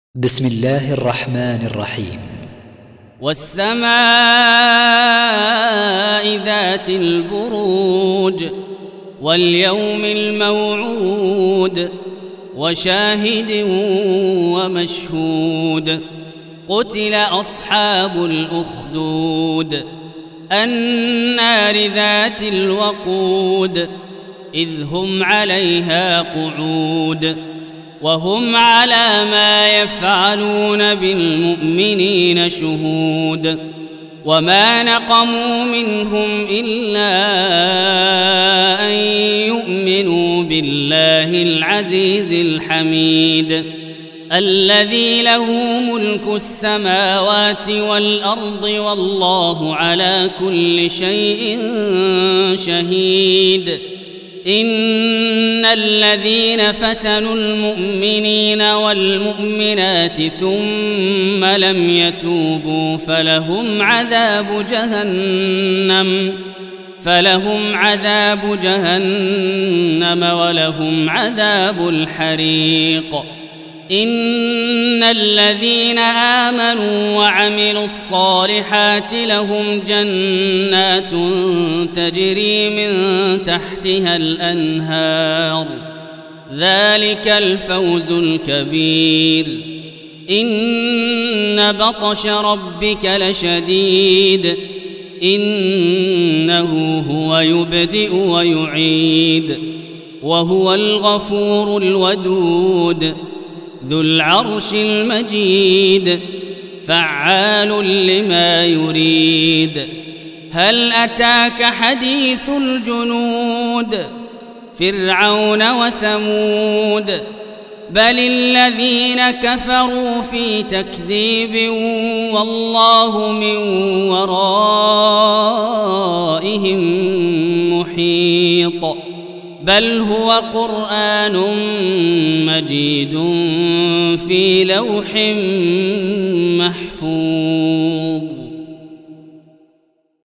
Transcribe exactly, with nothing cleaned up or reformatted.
بسم الله الرحمن الرحيم. والسماء ذات البروج واليوم الموعود وشاهد ومشهود قتل أصحاب الأخدود النار ذات الوقود إذ هم عليها قعود وهم على ما يفعلون بالمؤمنين شهود وما نقموا منهم إلا أن يؤمنوا بالله العزيز الحميد الذي له ملك السماوات والأرض والله على كل شيء شهيد إن الذين فتنوا المؤمنين والمؤمنات ثم لم يتوبوا فلهم عذاب جهنم فلهم عذاب جهنم ولهم عذاب الحريق إن الذين آمنوا وعملوا الصالحات لهم جنات تجري من تحتها الأنهار ذلك الفوز الكبير إن بطش ربك لشديد إنه هو يبدئ ويعيد وهو الغفور الودود ذو العرش المجيد فعال لما يريد هل أتاك حديث الجنود فرعون وثمود بل الذين كفروا في تكذيب والله من ورائهم محيط بل هو قرآن مجيد في لوح محفوظ.